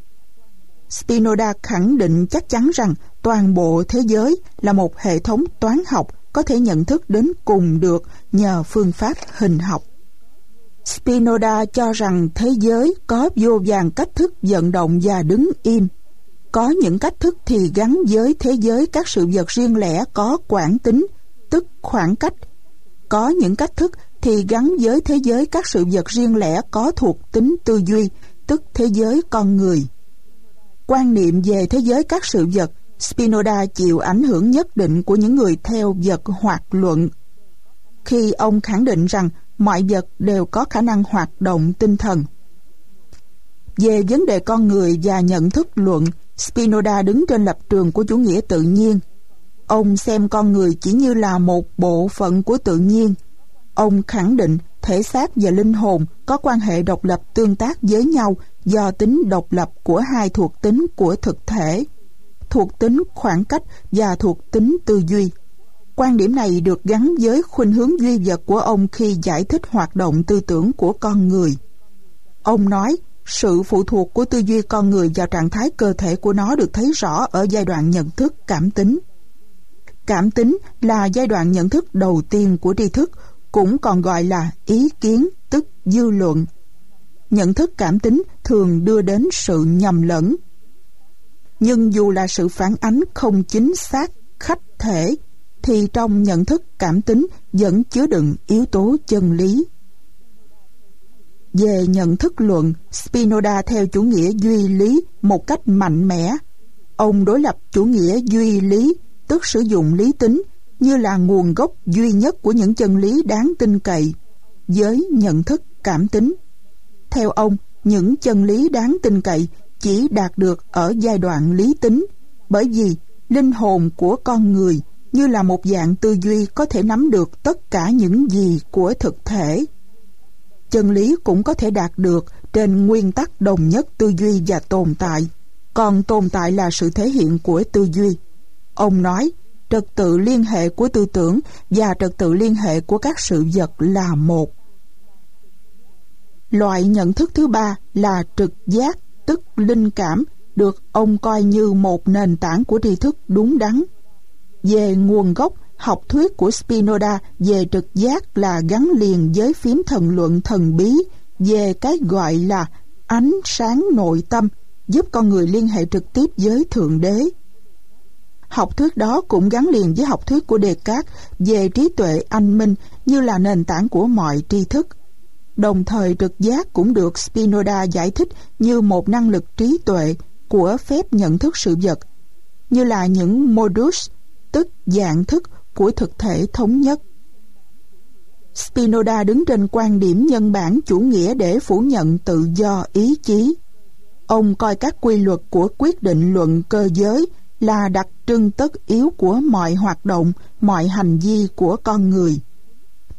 Spinoza khẳng định chắc chắn rằng toàn bộ thế giới là một hệ thống toán học có thể nhận thức đến cùng được nhờ phương pháp hình học. Spinoza cho rằng thế giới có vô vàn cách thức vận động và đứng im. Có những cách thức thì gắn với thế giới các sự vật riêng lẻ có quãng tính, tức khoảng cách. Có những cách thức thì gắn với thế giới các sự vật riêng lẻ có thuộc tính tư duy, tức thế giới con người. Quan niệm về thế giới các sự vật, Spinoza chịu ảnh hưởng nhất định của những người theo vật hoạt luận. Khi ông khẳng định rằng mọi vật đều có khả năng hoạt động tinh thần. Về vấn đề con người và nhận thức luận, Spinoza đứng trên lập trường của chủ nghĩa tự nhiên. Ông xem con người chỉ như là một bộ phận của tự nhiên. Ông khẳng định thể xác và linh hồn có quan hệ độc lập tương tác với nhau do tính độc lập của 2 thuộc tính của thực thể, thuộc tính khoảng cách và thuộc tính tư duy. Quan điểm này được gắn với khuynh hướng duy vật của ông khi giải thích hoạt động tư tưởng của con người. Ông nói, sự phụ thuộc của tư duy con người vào trạng thái cơ thể của nó được thấy rõ ở giai đoạn nhận thức cảm tính. Cảm tính là giai đoạn nhận thức đầu tiên của tri thức, cũng còn gọi là ý kiến, tức dư luận. Nhận thức cảm tính thường đưa đến sự nhầm lẫn. Nhưng dù là sự phản ánh không chính xác khách thể, thì trong nhận thức cảm tính vẫn chứa đựng yếu tố chân lý. Về nhận thức luận, Spinoza theo chủ nghĩa duy lý một cách mạnh mẽ. Ông đối lập chủ nghĩa duy lý, tức sử dụng lý tính, như là nguồn gốc duy nhất của những chân lý đáng tin cậy, với nhận thức cảm tính. Theo ông, những chân lý đáng tin cậy chỉ đạt được ở giai đoạn lý tính, bởi vì linh hồn của con người như là một dạng tư duy có thể nắm được tất cả những gì của thực thể. Chân lý cũng có thể đạt được trên nguyên tắc đồng nhất tư duy và tồn tại, còn tồn tại là sự thể hiện của tư duy. Ông nói, trật tự liên hệ của tư tưởng và trật tự liên hệ của các sự vật là một. Loại nhận thức thứ ba là trực giác, tức linh cảm, được ông coi như một nền tảng của tri thức đúng đắn. Về nguồn gốc, học thuyết của Spinoza về trực giác là gắn liền với phím thần luận thần bí về cái gọi là ánh sáng nội tâm, giúp con người liên hệ trực tiếp với Thượng Đế. Học thuyết đó cũng gắn liền với học thuyết của Descartes về trí tuệ anh minh như là nền tảng của mọi tri thức. Đồng thời trực giác cũng được Spinoza giải thích như một năng lực trí tuệ của phép nhận thức sự vật, như là những modus, tức dạng thức của thực thể thống nhất. Spinoza đứng trên quan điểm nhân bản chủ nghĩa để phủ nhận tự do ý chí. Ông coi các quy luật của quyết định luận cơ giới là đặc trưng tất yếu của mọi hoạt động, mọi hành vi của con người.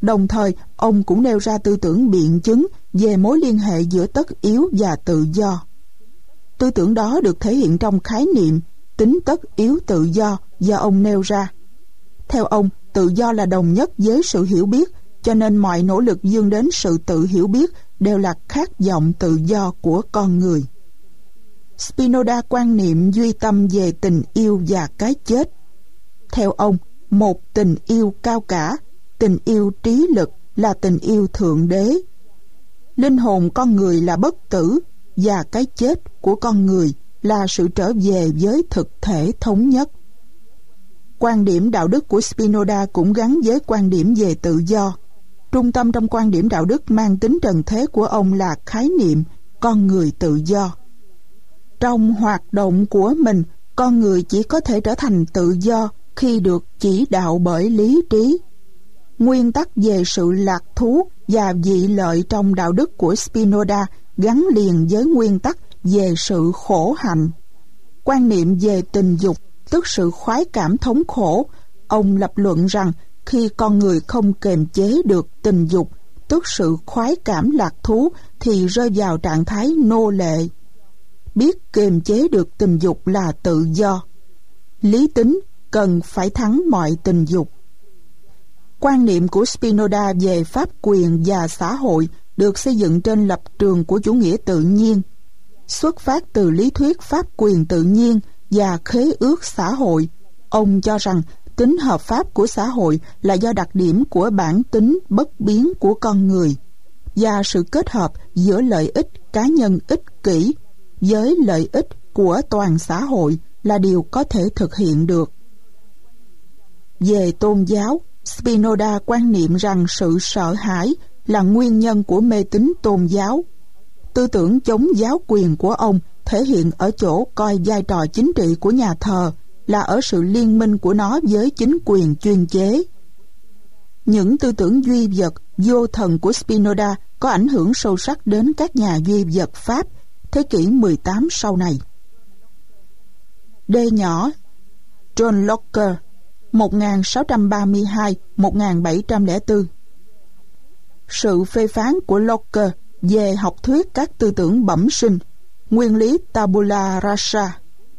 Đồng thời, ông cũng nêu ra tư tưởng biện chứng về mối liên hệ giữa tất yếu và tự do. Tư tưởng đó được thể hiện trong khái niệm tính tất yếu tự do do ông nêu ra. Theo ông, tự do là đồng nhất với sự hiểu biết, cho nên mọi nỗ lực vươn đến sự tự hiểu biết đều là khát vọng tự do của con người. Spinoza quan niệm duy tâm về tình yêu và cái chết. Theo ông, một tình yêu cao cả, tình yêu trí lực là tình yêu thượng đế. Linh hồn con người là bất tử và cái chết của con người là sự trở về với thực thể thống nhất. Quan điểm đạo đức của Spinoza cũng gắn với quan điểm về tự do. Trung tâm trong quan điểm đạo đức mang tính trần thế của ông là khái niệm con người tự do. Trong hoạt động của mình, con người chỉ có thể trở thành tự do khi được chỉ đạo bởi lý trí. Nguyên tắc về sự lạc thú và vị lợi trong đạo đức của Spinoza gắn liền với nguyên tắc về sự khổ hạnh. Quan niệm về tình dục, tức sự khoái cảm thống khổ, ông lập luận rằng khi con người không kềm chế được tình dục, tức sự khoái cảm lạc thú, thì rơi vào trạng thái nô lệ. Biết kiềm chế được tình dục là tự do. Lý tính cần phải thắng mọi tình dục. Quan niệm của Spinoza về pháp quyền và xã hội được xây dựng trên lập trường của chủ nghĩa tự nhiên. Xuất phát từ lý thuyết pháp quyền tự nhiên và khế ước xã hội, ông cho rằng tính hợp pháp của xã hội là do đặc điểm của bản tính bất biến của con người và sự kết hợp giữa lợi ích cá nhân ích kỷ với lợi ích của toàn xã hội là điều có thể thực hiện được. Về tôn giáo, Spinoza quan niệm rằng sự sợ hãi là nguyên nhân của mê tín tôn giáo. Tư tưởng chống giáo quyền của ông thể hiện ở chỗ coi vai trò chính trị của nhà thờ là ở sự liên minh của nó với chính quyền chuyên chế. Những tư tưởng duy vật, vô thần của Spinoza có ảnh hưởng sâu sắc đến các nhà duy vật Pháp thế kỷ 18 sau này. D nhỏ John Locke 1632-1704. Sự phê phán của Locke về học thuyết các tư tưởng bẩm sinh, nguyên lý tabula rasa.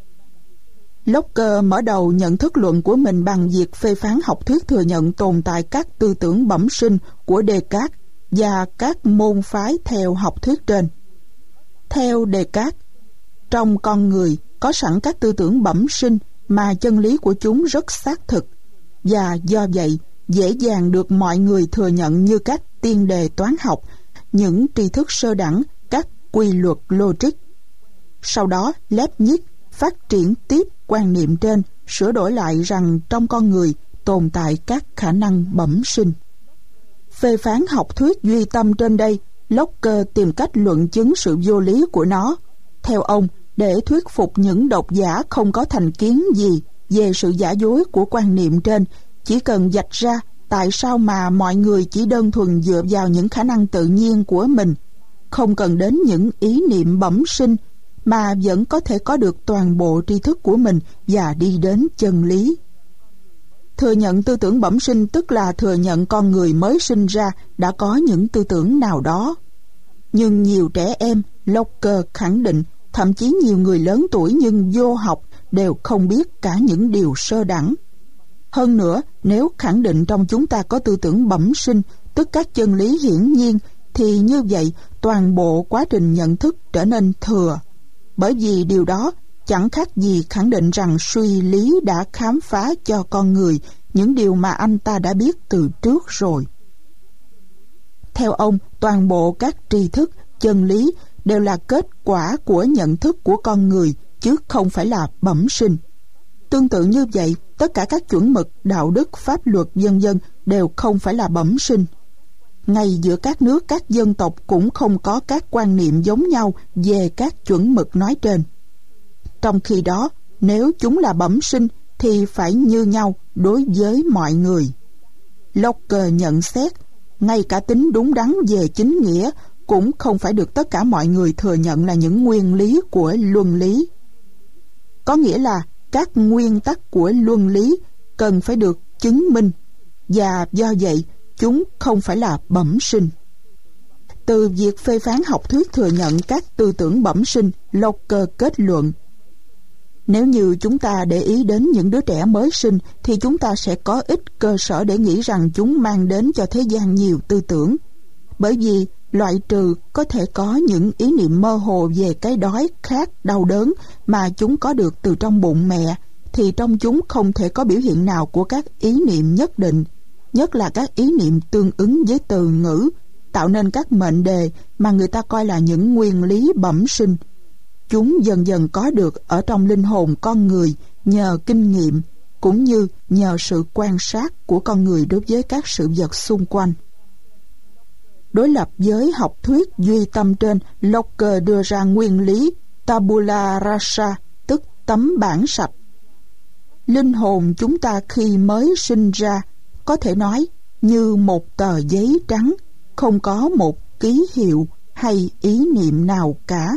Locke mở đầu nhận thức luận của mình bằng việc phê phán học thuyết thừa nhận tồn tại các tư tưởng bẩm sinh của Descartes và các môn phái theo học thuyết trên. Theo Descartes, trong con người có sẵn các tư tưởng bẩm sinh mà chân lý của chúng rất xác thực, và do vậy dễ dàng được mọi người thừa nhận như các tiên đề toán học, những tri thức sơ đẳng, các quy luật logic. Sau đó, Leibniz phát triển tiếp quan niệm trên, sửa đổi lại rằng trong con người tồn tại các khả năng bẩm sinh. Phê phán học thuyết duy tâm trên đây, Locke tìm cách luận chứng sự vô lý của nó. Theo ông, để thuyết phục những độc giả không có thành kiến gì về sự giả dối của quan niệm trên, chỉ cần vạch ra tại sao mà mọi người chỉ đơn thuần dựa vào những khả năng tự nhiên của mình, không cần đến những ý niệm bẩm sinh, mà vẫn có thể có được toàn bộ tri thức của mình và đi đến chân lý. Thừa nhận tư tưởng bẩm sinh tức là thừa nhận con người mới sinh ra đã có những tư tưởng nào đó. Nhưng nhiều trẻ em, Locke khẳng định, thậm chí nhiều người lớn tuổi nhưng vô học đều không biết cả những điều sơ đẳng. Hơn nữa, nếu khẳng định trong chúng ta có tư tưởng bẩm sinh, tức các chân lý hiển nhiên, thì như vậy toàn bộ quá trình nhận thức trở nên thừa. Bởi vì điều đó chẳng khác gì khẳng định rằng suy lý đã khám phá cho con người những điều mà anh ta đã biết từ trước rồi. Theo ông, toàn bộ các tri thức, chân lý đều là kết quả của nhận thức của con người, chứ không phải là bẩm sinh. Tương tự như vậy, tất cả các chuẩn mực, đạo đức, pháp luật vân vân đều không phải là bẩm sinh. Ngay giữa các nước, các dân tộc cũng không có các quan niệm giống nhau về các chuẩn mực nói trên. Trong khi đó, nếu chúng là bẩm sinh thì phải như nhau đối với mọi người. Locke nhận xét, ngay cả tính đúng đắn về chính nghĩa cũng không phải được tất cả mọi người thừa nhận là những nguyên lý của luân lý. Có nghĩa là các nguyên tắc của luân lý cần phải được chứng minh, và do vậy chúng không phải là bẩm sinh. Từ việc phê phán học thuyết thừa nhận các tư tưởng bẩm sinh, Locke kết luận: nếu như chúng ta để ý đến những đứa trẻ mới sinh thì chúng ta sẽ có ít cơ sở để nghĩ rằng chúng mang đến cho thế gian nhiều tư tưởng. Bởi vì loại trừ có thể có những ý niệm mơ hồ về cái đói, khát, đau đớn mà chúng có được từ trong bụng mẹ, thì trong chúng không thể có biểu hiện nào của các ý niệm nhất định, nhất là các ý niệm tương ứng với từ ngữ, tạo nên các mệnh đề mà người ta coi là những nguyên lý bẩm sinh. Chúng dần dần có được ở trong linh hồn con người nhờ kinh nghiệm, cũng như nhờ sự quan sát của con người đối với các sự vật xung quanh. Đối lập với học thuyết duy tâm trên, Locke đưa ra nguyên lý tabula rasa, tức tấm bảng sạch. Linh hồn chúng ta khi mới sinh ra có thể nói như một tờ giấy trắng, không có một ký hiệu hay ý niệm nào cả.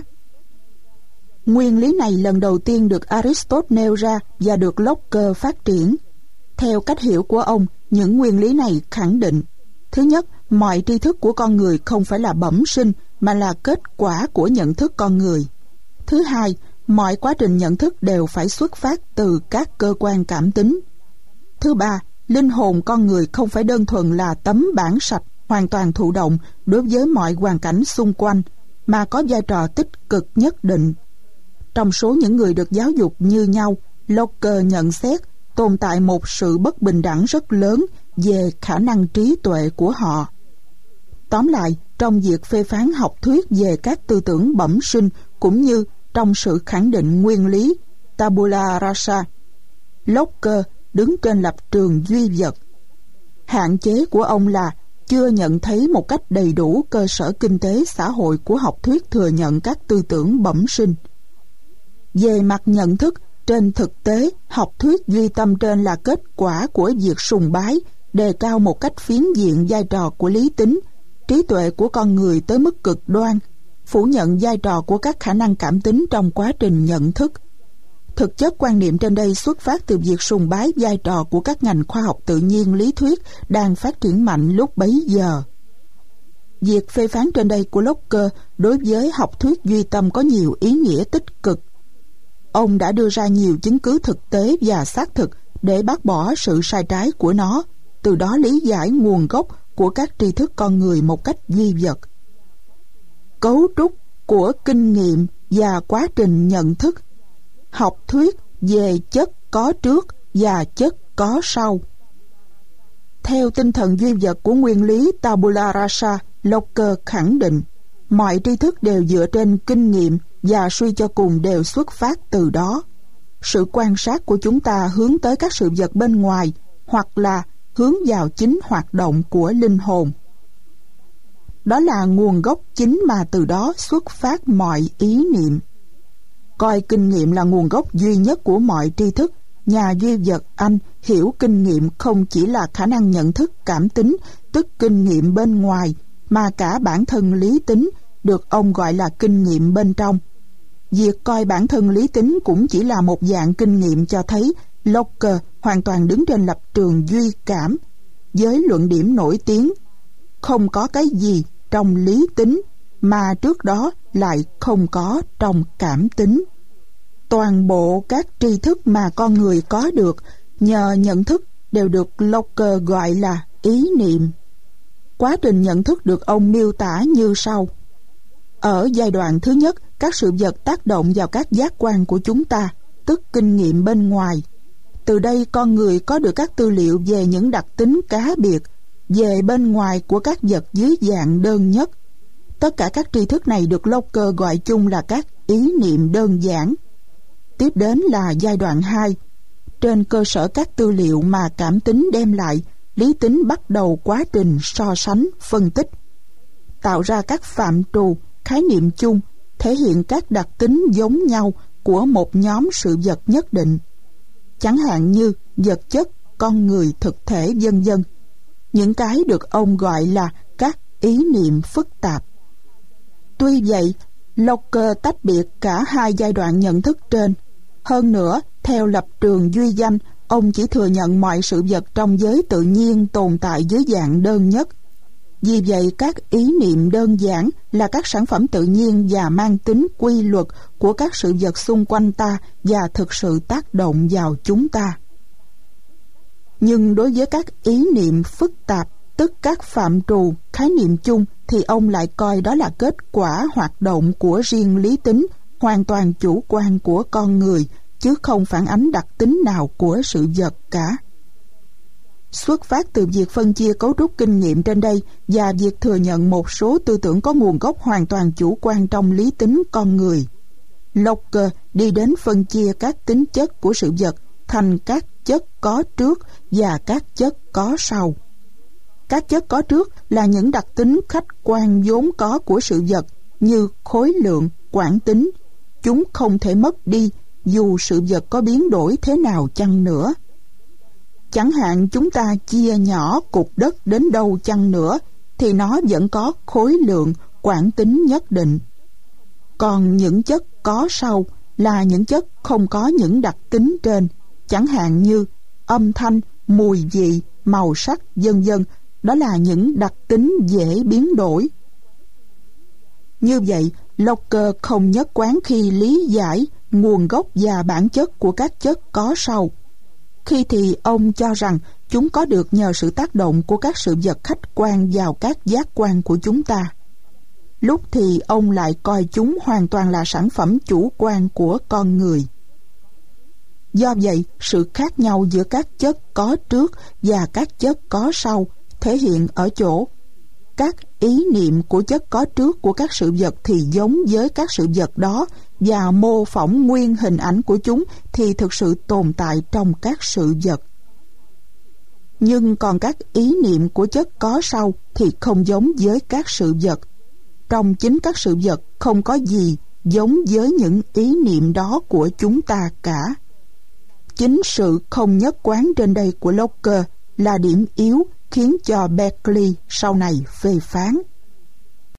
Nguyên lý này lần đầu tiên được Aristotle nêu ra và được Locke phát triển. Theo cách hiểu của ông, những nguyên lý này khẳng định: thứ nhất, mọi tri thức của con người không phải là bẩm sinh mà là kết quả của nhận thức con người. Thứ hai, mọi quá trình nhận thức đều phải xuất phát từ các cơ quan cảm tính. Thứ ba, linh hồn con người không phải đơn thuần là tấm bảng sạch, hoàn toàn thụ động đối với mọi hoàn cảnh xung quanh, mà có vai trò tích cực nhất định. Trong số những người được giáo dục như nhau, Locke nhận xét tồn tại một sự bất bình đẳng rất lớn về khả năng trí tuệ của họ. Tóm lại, trong việc phê phán học thuyết về các tư tưởng bẩm sinh cũng như trong sự khẳng định nguyên lý tabula rasa, Locke đứng trên lập trường duy vật. Hạn chế của ông là chưa nhận thấy một cách đầy đủ cơ sở kinh tế xã hội của học thuyết thừa nhận các tư tưởng bẩm sinh. Về mặt nhận thức, trên thực tế, học thuyết duy tâm trên là kết quả của việc sùng bái, đề cao một cách phiến diện vai trò của lý tính, trí tuệ của con người tới mức cực đoan, phủ nhận vai trò của các khả năng cảm tính trong quá trình nhận thức. Thực chất quan niệm trên đây xuất phát từ việc sùng bái vai trò của các ngành khoa học tự nhiên lý thuyết đang phát triển mạnh lúc bấy giờ. Việc phê phán trên đây của Locke đối với học thuyết duy tâm có nhiều ý nghĩa tích cực. Ông đã đưa ra nhiều chứng cứ thực tế và xác thực để bác bỏ sự sai trái của nó, từ đó lý giải nguồn gốc của các tri thức con người một cách duy vật. Cấu trúc của kinh nghiệm và quá trình nhận thức. Học thuyết về chất có trước và chất có sau. Theo tinh thần duy vật của nguyên lý tabula rasa, Locke khẳng định mọi tri thức đều dựa trên kinh nghiệm và suy cho cùng đều xuất phát từ đó. Sự quan sát của chúng ta hướng tới các sự vật bên ngoài hoặc là hướng vào chính hoạt động của linh hồn. Đó là nguồn gốc chính mà từ đó xuất phát mọi ý niệm. Coi kinh nghiệm là nguồn gốc duy nhất của mọi tri thức, nhà duy vật Anh hiểu kinh nghiệm không chỉ là khả năng nhận thức cảm tính, tức kinh nghiệm bên ngoài, mà cả bản thân lý tính, được ông gọi là kinh nghiệm bên trong. Việc coi bản thân lý tính cũng chỉ là một dạng kinh nghiệm cho thấy Locke hoàn toàn đứng trên lập trường duy cảm, với luận điểm nổi tiếng: không có cái gì trong lý tính mà trước đó lại không có trong cảm tính. Toàn bộ các tri thức mà con người có được nhờ nhận thức đều được Locke gọi là ý niệm. Quá trình nhận thức được ông miêu tả như sau. Ở giai đoạn thứ nhất, các sự vật tác động vào các giác quan của chúng ta, tức kinh nghiệm bên ngoài. Từ đây con người có được các tư liệu về những đặc tính cá biệt, về bên ngoài của các vật dưới dạng đơn nhất. Tất cả các tri thức này được Locke gọi chung là các ý niệm đơn giản. Tiếp đến là giai đoạn 2. Trên cơ sở các tư liệu mà cảm tính đem lại, lý tính bắt đầu quá trình so sánh, phân tích, tạo ra các phạm trù, khái niệm chung, thể hiện các đặc tính giống nhau của một nhóm sự vật nhất định, chẳng hạn như vật chất, con người, thực thể, vân vân. Những cái được ông gọi là các ý niệm phức tạp. Tuy vậy, Locke tách biệt cả hai giai đoạn nhận thức trên. Hơn nữa, theo lập trường duy danh, ông chỉ thừa nhận mọi sự vật trong giới tự nhiên tồn tại dưới dạng đơn nhất. Vì vậy, các ý niệm đơn giản là các sản phẩm tự nhiên và mang tính quy luật của các sự vật xung quanh ta và thực sự tác động vào chúng ta. Nhưng đối với các ý niệm phức tạp, tức các phạm trù, khái niệm chung, thì ông lại coi đó là kết quả hoạt động của riêng lý tính, hoàn toàn chủ quan của con người, chứ không phản ánh đặc tính nào của sự vật cả. Xuất phát từ việc phân chia cấu trúc kinh nghiệm trên đây và việc thừa nhận một số tư tưởng có nguồn gốc hoàn toàn chủ quan trong lý tính con người, Locke đi đến phân chia các tính chất của sự vật thành các chất có trước và các chất có sau. Các chất có trước là những đặc tính khách quan vốn có của sự vật như khối lượng, quảng tính. Chúng không thể mất đi dù sự vật có biến đổi thế nào chăng nữa. Chẳng hạn chúng ta chia nhỏ cục đất đến đâu chăng nữa thì nó vẫn có khối lượng, quảng tính nhất định. Còn những chất có sau là những chất không có những đặc tính trên, chẳng hạn như âm thanh, mùi vị, màu sắc, vân vân. Đó là những đặc tính dễ biến đổi. Như vậy, Locke không nhất quán khi lý giải nguồn gốc và bản chất của các chất có sau. Khi thì ông cho rằng chúng có được nhờ sự tác động của các sự vật khách quan vào các giác quan của chúng ta. Lúc thì ông lại coi chúng hoàn toàn là sản phẩm chủ quan của con người. Do vậy, sự khác nhau giữa các chất có trước và các chất có sau thể hiện ở chỗ các ý niệm của chất có trước của các sự vật thì giống với các sự vật đó, và mô phỏng nguyên hình ảnh của chúng thì thực sự tồn tại trong các sự vật. Nhưng còn các ý niệm của chất có sau thì không giống với các sự vật. Trong chính các sự vật không có gì giống với những ý niệm đó của chúng ta cả. Chính sự không nhất quán trên đây của Locke là điểm yếu khiến cho Berkeley sau này phê phán.